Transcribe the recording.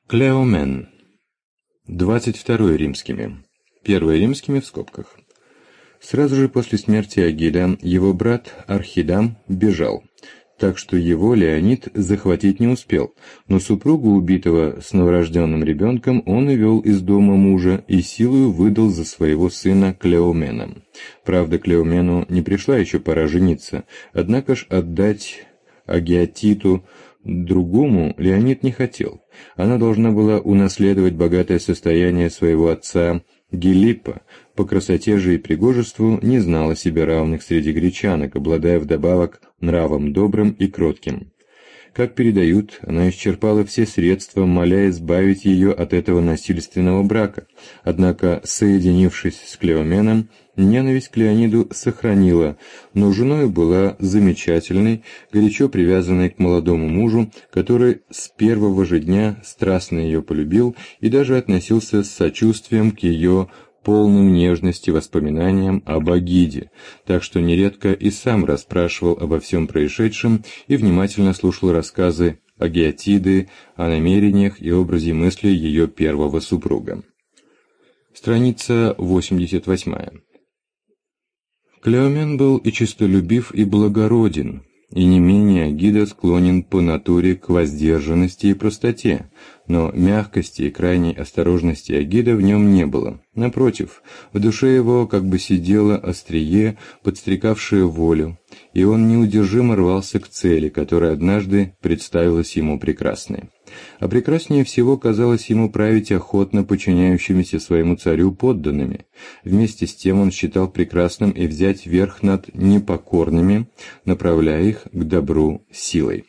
Клеомен. 22 римскими. 1 римскими в скобках. Сразу же после смерти Агида его брат Архидам бежал, так что его Леонид захватить не успел, но супругу убитого с новорожденным ребенком он увел из дома мужа и силою выдал за своего сына Клеомена. Правда, Клеомену не пришла еще пора жениться, однако ж отдать Агиатиту другому Леонид не хотел. Она должна была унаследовать богатое состояние своего отца Гелиппа, по красоте же и пригожеству не знала себе равных среди гречанок, обладая вдобавок нравом добрым и кротким. Как передают, она исчерпала все средства, моля избавить ее от этого насильственного брака, однако, соединившись с Клеоменом, ненависть к Леониду сохранила, но женой была замечательной, горячо привязанной к молодому мужу, который с первого же дня страстно ее полюбил и даже относился с сочувствием к ее полным нежности воспоминаниям об Агиде, так что нередко и сам расспрашивал обо всем происшедшем и внимательно слушал рассказы Агиатиды о намерениях и образе мысли ее первого супруга. Страница 88. Клеомен был и честолюбив, и благороден, и не менее Агида склонен по натуре к воздержанности и простоте, но мягкости и крайней осторожности Агида в нем не было. Напротив, в душе его как бы сидело острие, подстрекавшее волю, и он неудержимо рвался к цели, которая однажды представилась ему прекрасной. А прекраснее всего казалось ему править охотно подчиняющимися своему царю подданными. Вместе с тем он считал прекрасным и взять верх над непокорными, направляя их к добру силой.